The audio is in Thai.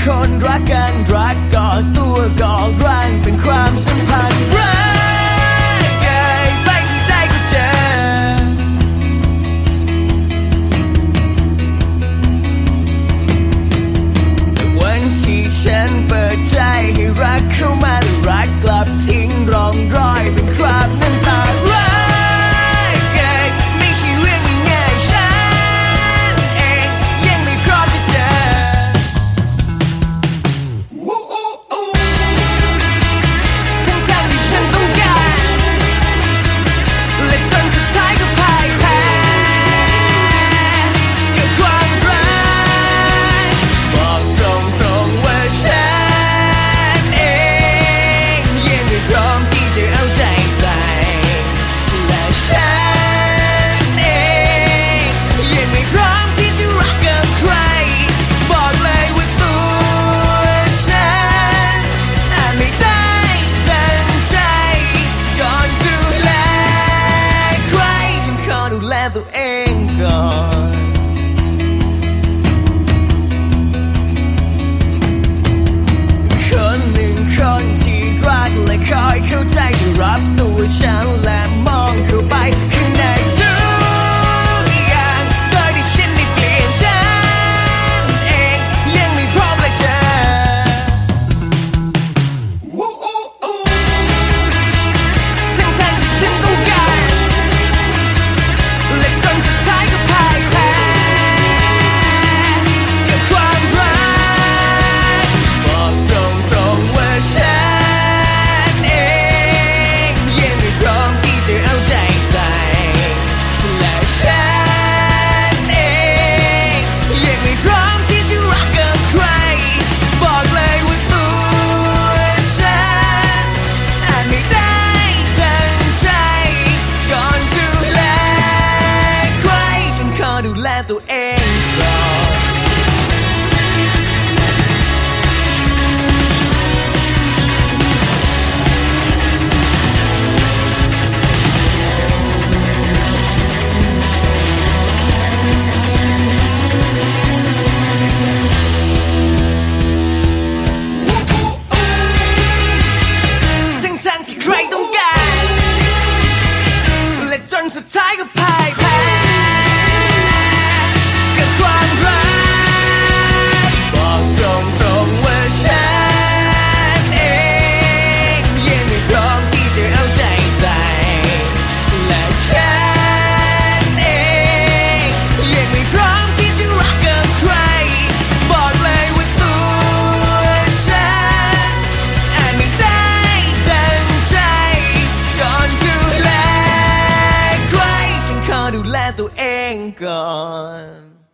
คนรักกันรักก่อตัวก่อร่างเป็นความสัมพันธ์รักเกิดไปที่ใดก็เจอวันที่ฉันเปิดใจให้รักเข้ามาแต่รักกลับทิ้งร่องรอยเป็นคราบน้ำตารักเกิดไม่ใช่เรื่องง่ายๆฉันเองยังไม่พร้อมจะเจอทั้งที่ฉันต้องการและจนสุดท้ายก็พ่ายแพ้กับความรักบอกตรงๆว่าฉันเองยังไม่พร้อมที่จะเอาใจใส่และฉันเองยังไม่พร้อมที่จะรักกับใครบอกเลยว่าตัวฉันอาจไม่ได้ดังใจก่อนดูแลใครฉันขอดูแลตัวเองก่อนคนหนึ่งคนที่รักและคอยเข้าใจจะรับตัวฉันและมองเข้าไปข้างในทุกอย่างโดยที่ฉันไม่เปลี่ยนฉันเองยังไม่พร้อมและเจอทั้งที่ฉันต้องการและจนสุดท้ายก็พ่ายแพ้กับความรักบอกตรงๆว่าฉันเองยังไม่พร้อมที่จะเอาใจใส่และฉันเองยังไม่พร้อมที่จะรักกับใครบอกเลยว่าตัวฉันอาจไม่ได้ดังใจก่อนดูแลใครฉันขอดูแลตัวเองก่อนทั้งที่ใครต้องการและจนสุดท้ายก็พ่ายแพ้กับความรักบอกตรงๆว่าฉันเองยังไม่พร้อมที่จะเอาใจใส่และฉันเองยังไม่พร้อมที่จะรักกับใครบอกเลยว่าตัวฉันอาจไม่ได้ดังใจก่อนดูแลใครฉันขอดูแลตัวเองก่อน